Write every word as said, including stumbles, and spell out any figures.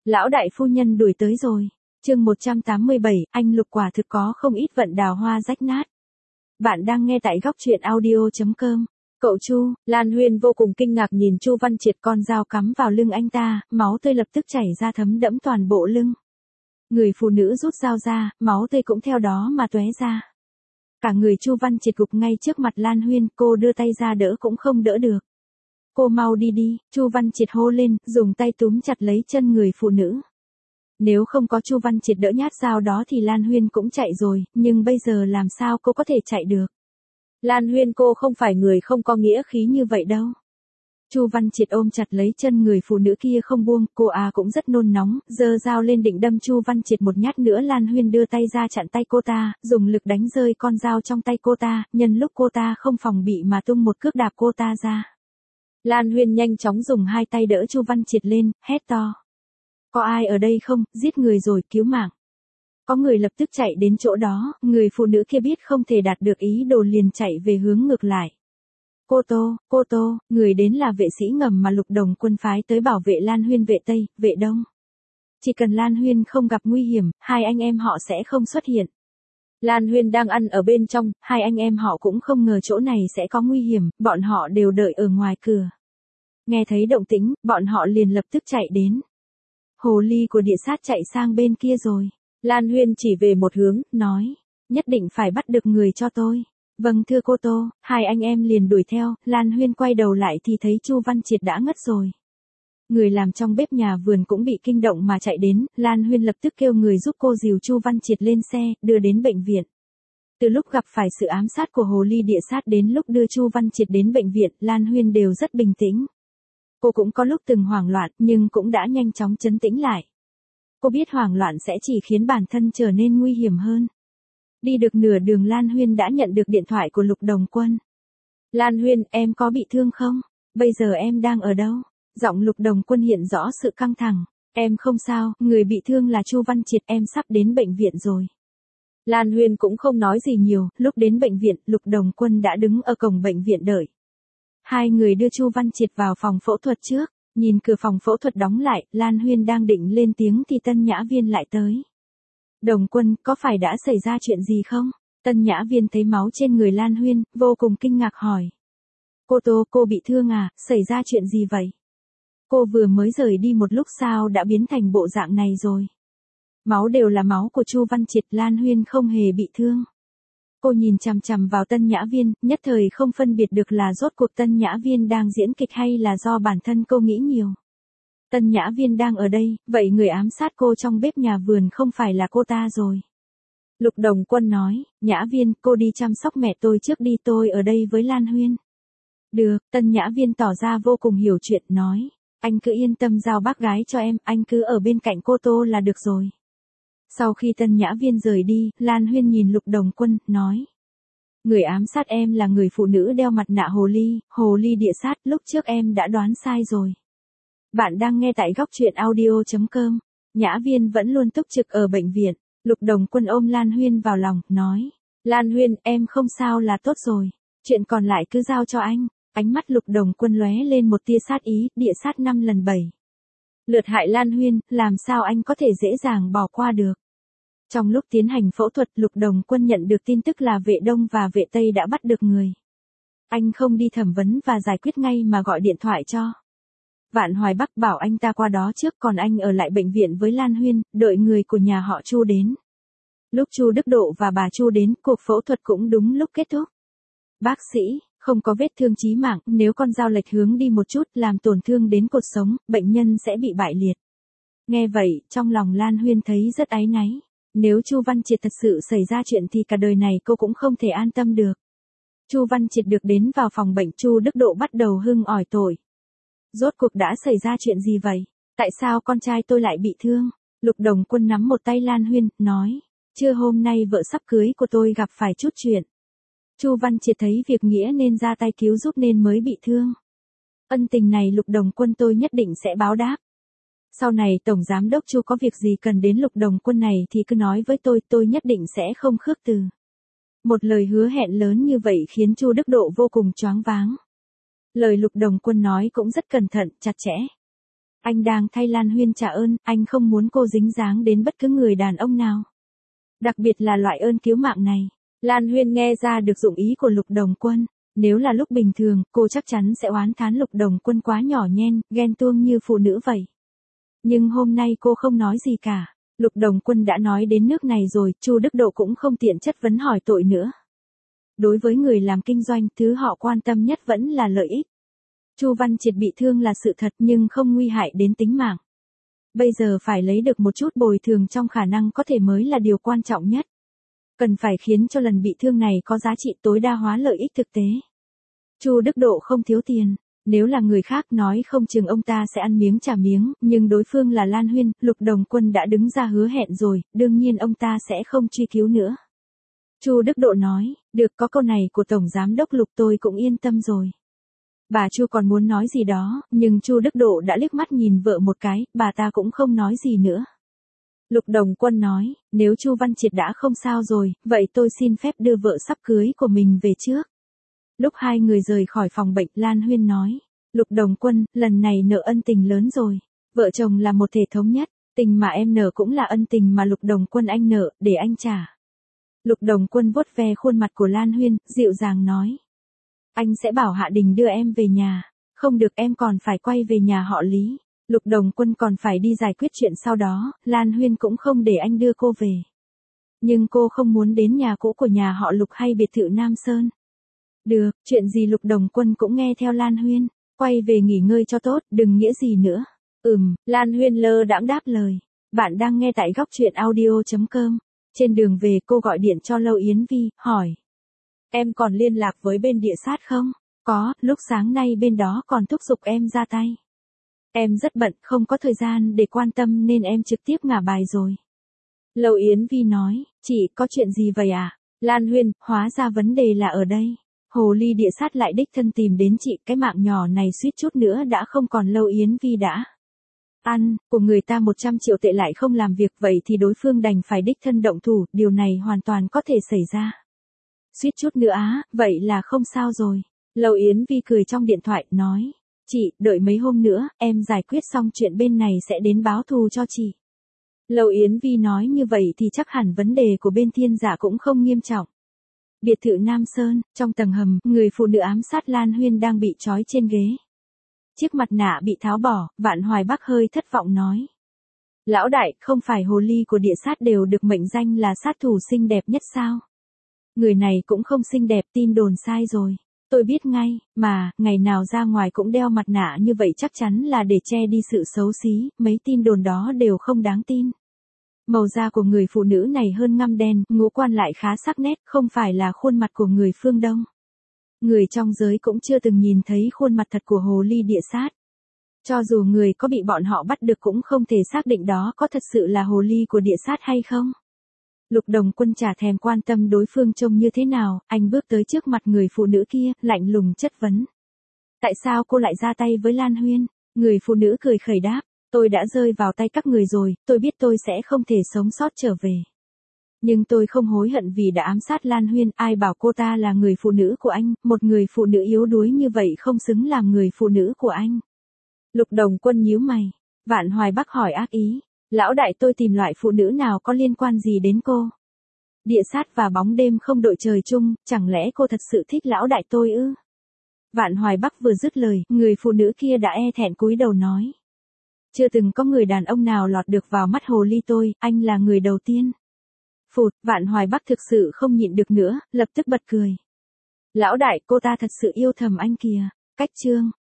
Lão đại phu nhân đuổi tới rồi. Chương một trăm tám mươi bảy, anh Lục quả thực có không ít vận đào hoa rách nát. Bạn đang nghe tại góc truyện audio chấm com. Cậu Chu, Lan Huyên vô cùng kinh ngạc nhìn Chu Văn Triệt, con dao cắm vào lưng anh ta, máu tươi lập tức chảy ra thấm đẫm toàn bộ lưng. Người phụ nữ rút dao ra, máu tươi cũng theo đó mà tóe ra. Cả người Chu Văn Triệt gục ngay trước mặt Lan Huyên, cô đưa tay ra đỡ cũng không đỡ được. Cô mau đi đi, Chu Văn Triệt hô lên, dùng tay túm chặt lấy chân người phụ nữ. Nếu không có Chu Văn Triệt đỡ nhát dao đó thì Lan Huyên cũng chạy rồi, nhưng bây giờ làm sao cô có thể chạy được? Lan Huyên, cô không phải người không có nghĩa khí như vậy đâu. Chu Văn Triệt ôm chặt lấy chân người phụ nữ kia không buông, cô à cũng rất nôn nóng, giơ dao lên định đâm Chu Văn Triệt một nhát nữa. Lan Huyên đưa tay ra chặn tay cô ta, dùng lực đánh rơi con dao trong tay cô ta, nhân lúc cô ta không phòng bị mà tung một cước đạp cô ta ra. Lan Huyên nhanh chóng dùng hai tay đỡ Chu Văn Triệt lên, hét to. Có ai ở đây không, giết người rồi, cứu mạng. Có người lập tức chạy đến chỗ đó, người phụ nữ kia biết không thể đạt được ý đồ liền chạy về hướng ngược lại. Cô Tô, cô Tô, người đến là vệ sĩ ngầm mà Lục Đồng Quân phái tới bảo vệ Lan Huyên vệ Tây, vệ Đông. Chỉ cần Lan Huyên không gặp nguy hiểm, hai anh em họ sẽ không xuất hiện. Lan Huyên đang ăn ở bên trong, hai anh em họ cũng không ngờ chỗ này sẽ có nguy hiểm, bọn họ đều đợi ở ngoài cửa. Nghe thấy động tĩnh, bọn họ liền lập tức chạy đến. Hồ ly của địa sát chạy sang bên kia rồi. Lan Huyên chỉ về một hướng, nói, nhất định phải bắt được người cho tôi. Vâng thưa cô Tô, hai anh em liền đuổi theo. Lan Huyên quay đầu lại thì thấy Chu Văn Triệt đã ngất rồi. Người làm trong bếp nhà vườn cũng bị kinh động mà chạy đến, Lan Huyên lập tức kêu người giúp cô dìu Chu Văn Triệt lên xe, đưa đến bệnh viện. Từ lúc gặp phải sự ám sát của hồ ly địa sát đến lúc đưa Chu Văn Triệt đến bệnh viện, Lan Huyên đều rất bình tĩnh. Cô cũng có lúc từng hoảng loạn, nhưng cũng đã nhanh chóng trấn tĩnh lại. Cô biết hoảng loạn sẽ chỉ khiến bản thân trở nên nguy hiểm hơn. Đi được nửa đường Lan Huyên đã nhận được điện thoại của Lục Đồng Quân. Lan Huyên, em có bị thương không? Bây giờ em đang ở đâu? Giọng Lục Đồng Quân hiện rõ sự căng thẳng. Em không sao, người bị thương là Chu Văn Triệt, em sắp đến bệnh viện rồi. Lan Huyên cũng không nói gì nhiều, lúc đến bệnh viện, Lục Đồng Quân đã đứng ở cổng bệnh viện đợi. Hai người đưa Chu Văn Triệt vào phòng phẫu thuật trước, nhìn cửa phòng phẫu thuật đóng lại, Lan Huyên đang định lên tiếng thì Tân Nhã Viên lại tới. Đồng Quân, có phải đã xảy ra chuyện gì không? Tân Nhã Viên thấy máu trên người Lan Huyên, vô cùng kinh ngạc hỏi. Cô Tô, cô bị thương à, xảy ra chuyện gì vậy? Cô vừa mới rời đi một lúc sao đã biến thành bộ dạng này rồi? Máu đều là máu của Chu Văn Triệt, Lan Huyên không hề bị thương. Cô nhìn chằm chằm vào Tân Nhã Viên, nhất thời không phân biệt được là rốt cuộc Tân Nhã Viên đang diễn kịch hay là do bản thân cô nghĩ nhiều. Tân Nhã Viên đang ở đây, vậy người ám sát cô trong bếp nhà vườn không phải là cô ta rồi. Lục Đồng Quân nói, Nhã Viên, cô đi chăm sóc mẹ tôi trước đi, tôi ở đây với Lan Huyên. Được, Tân Nhã Viên tỏ ra vô cùng hiểu chuyện, nói, anh cứ yên tâm giao bác gái cho em, anh cứ ở bên cạnh cô Tô là được rồi. Sau khi Tân Nhã Viên rời đi, Lan Huyên nhìn Lục Đồng Quân, nói. Người ám sát em là người phụ nữ đeo mặt nạ hồ ly, hồ ly địa sát, lúc trước em đã đoán sai rồi. Bạn đang nghe tại góc truyện audio chấm com. Nhã Viên vẫn luôn túc trực ở bệnh viện. Lục Đồng Quân ôm Lan Huyên vào lòng, nói. Lan Huyên, em không sao là tốt rồi. Chuyện còn lại cứ giao cho anh. Ánh mắt Lục Đồng Quân lóe lên một tia sát ý, địa sát năm lần bảy. Lượt hại Lan Huyên, làm sao anh có thể dễ dàng bỏ qua được. Trong lúc tiến hành phẫu thuật, Lục Đồng Quân nhận được tin tức là vệ Đông và vệ Tây đã bắt được người. Anh không đi thẩm vấn và giải quyết ngay mà gọi điện thoại cho Vạn Hoài Bắc, bảo anh ta qua đó trước, còn anh ở lại bệnh viện với Lan Huyên, đợi người của nhà họ Chu đến. Lúc Chu Đức Độ và bà Chu đến, cuộc phẫu thuật cũng đúng lúc kết thúc. Bác sĩ, không có vết thương chí mạng, nếu con dao lệch hướng đi một chút làm tổn thương đến cột sống, bệnh nhân sẽ bị bại liệt. Nghe vậy, trong lòng Lan Huyên thấy rất áy náy. Nếu Chu Văn Triệt thật sự xảy ra chuyện thì cả đời này cô cũng không thể an tâm được. Chu Văn Triệt được đến vào phòng bệnh, Chu Đức Độ bắt đầu hưng ỏi tội. Rốt cuộc đã xảy ra chuyện gì vậy? Tại sao con trai tôi lại bị thương? Lục Đồng Quân nắm một tay Lan Huyên, nói. Trưa hôm nay vợ sắp cưới của tôi gặp phải chút chuyện. Chu Văn Triệt thấy việc nghĩa nên ra tay cứu giúp nên mới bị thương. Ân tình này Lục Đồng Quân tôi nhất định sẽ báo đáp. Sau này Tổng Giám Đốc Chu có việc gì cần đến Lục Đồng Quân này thì cứ nói với tôi, tôi nhất định sẽ không khước từ. Một lời hứa hẹn lớn như vậy khiến Chu Đức Độ vô cùng choáng váng. Lời Lục Đồng Quân nói cũng rất cẩn thận, chặt chẽ. Anh đang thay Lan Huyên trả ơn, anh không muốn cô dính dáng đến bất cứ người đàn ông nào. Đặc biệt là loại ơn cứu mạng này. Lan Huyên nghe ra được dụng ý của Lục Đồng Quân. Nếu là lúc bình thường, cô chắc chắn sẽ oán thán Lục Đồng Quân quá nhỏ nhen, ghen tuông như phụ nữ vậy. Nhưng hôm nay cô không nói gì cả. Lục Đồng Quân đã nói đến nước này rồi, Chu Đức Độ cũng không tiện chất vấn hỏi tội nữa. Đối với người làm kinh doanh, thứ họ quan tâm nhất vẫn là lợi ích. Chu Văn Triệt bị thương là sự thật nhưng không nguy hại đến tính mạng. Bây giờ phải lấy được một chút bồi thường trong khả năng có thể mới là điều quan trọng nhất. Cần phải khiến cho lần bị thương này có giá trị tối đa hóa lợi ích thực tế. Chu Đức Độ không thiếu tiền. Nếu là người khác nói không chừng ông ta sẽ ăn miếng trả miếng, nhưng đối phương là Lan Huyên, Lục Đồng Quân đã đứng ra hứa hẹn rồi, đương nhiên ông ta sẽ không truy cứu nữa. Chu Đức Độ nói, được, có câu này của Tổng Giám đốc Lục tôi cũng yên tâm rồi. Bà Chu còn muốn nói gì đó, nhưng Chu Đức Độ đã liếc mắt nhìn vợ một cái, bà ta cũng không nói gì nữa. Lục Đồng Quân nói, nếu Chu Văn Triệt đã không sao rồi, vậy tôi xin phép đưa vợ sắp cưới của mình về trước. Lúc hai người rời khỏi phòng bệnh, Lan Huyên nói, Lục Đồng Quân, lần này nợ ân tình lớn rồi. Vợ chồng là một thể thống nhất, tình mà em nợ cũng là ân tình mà Lục Đồng Quân anh nợ, để anh trả. Lục Đồng Quân vuốt ve khuôn mặt của Lan Huyên, dịu dàng nói. Anh sẽ bảo Hạ Đình đưa em về nhà, không được em còn phải quay về nhà họ Lý. Lục Đồng Quân còn phải đi giải quyết chuyện sau đó, Lan Huyên cũng không để anh đưa cô về. Nhưng cô không muốn đến nhà cũ của nhà họ Lục hay biệt thự Nam Sơn. Được, chuyện gì Lục Đồng Quân cũng nghe theo Lan Huyên, quay về nghỉ ngơi cho tốt, đừng nghĩa gì nữa. Ừm, Lan Huyên lơ đãng đáp lời. Bạn đang nghe tại góc truyện audio chấm com. Trên đường về cô gọi điện cho Lâu Yến Vi, hỏi. Em còn liên lạc với bên địa sát không? Có, lúc sáng nay bên đó còn thúc giục em ra tay. Em rất bận, không có thời gian để quan tâm nên em trực tiếp ngả bài rồi. Lâu Yến Vi nói, chị có chuyện gì vậy à? Lan Huyên, hóa ra vấn đề là ở đây. Hồ ly địa sát lại đích thân tìm đến chị, cái mạng nhỏ này suýt chút nữa đã không còn. Lâu Yến Vi đã ăn của người ta một trăm triệu tệ lại không làm việc, vậy thì đối phương đành phải đích thân động thủ, điều này hoàn toàn có thể xảy ra. Suýt chút nữa á, vậy là không sao rồi. Lâu Yến Vi cười trong điện thoại, nói, chị, đợi mấy hôm nữa, em giải quyết xong chuyện bên này sẽ đến báo thù cho chị. Lâu Yến Vi nói như vậy thì chắc hẳn vấn đề của bên Thiên Giả cũng không nghiêm trọng. Biệt thự Nam Sơn, trong tầng hầm, người phụ nữ ám sát Lan Huyên đang bị trói trên ghế. Chiếc mặt nạ bị tháo bỏ, Vạn Hoài Bắc hơi thất vọng nói. Lão đại, không phải hồ ly của địa sát đều được mệnh danh là sát thủ xinh đẹp nhất sao? Người này cũng không xinh đẹp, tin đồn sai rồi. Tôi biết ngay, mà, ngày nào ra ngoài cũng đeo mặt nạ như vậy chắc chắn là để che đi sự xấu xí, mấy tin đồn đó đều không đáng tin. Màu da của người phụ nữ này hơn ngăm đen, ngũ quan lại khá sắc nét, không phải là khuôn mặt của người phương Đông. Người trong giới cũng chưa từng nhìn thấy khuôn mặt thật của hồ ly địa sát. Cho dù người có bị bọn họ bắt được cũng không thể xác định đó có thật sự là hồ ly của địa sát hay không. Lục Đồng Quân chả thèm quan tâm đối phương trông như thế nào, anh bước tới trước mặt người phụ nữ kia, lạnh lùng chất vấn. Tại sao cô lại ra tay với Lan Huyên? Người phụ nữ cười khẩy đáp, tôi đã rơi vào tay các người rồi, tôi biết tôi sẽ không thể sống sót trở về. Nhưng tôi không hối hận vì đã ám sát Lan Huyên, ai bảo cô ta là người phụ nữ của anh, một người phụ nữ yếu đuối như vậy không xứng làm người phụ nữ của anh. Lục Đồng Quân nhíu mày, Vạn Hoài Bắc hỏi ác ý. Lão đại, tôi tìm loại phụ nữ nào có liên quan gì đến cô? Địa sát và bóng đêm không đội trời chung, chẳng lẽ cô thật sự thích lão đại tôi ư? Vạn Hoài Bắc vừa dứt lời, người phụ nữ kia đã e thẹn cúi đầu nói. Chưa từng có người đàn ông nào lọt được vào mắt hồ ly tôi, anh là người đầu tiên. Phụt, Vạn Hoài Bắc thực sự không nhịn được nữa, lập tức bật cười. Lão đại, cô ta thật sự yêu thầm anh kìa. Cách chương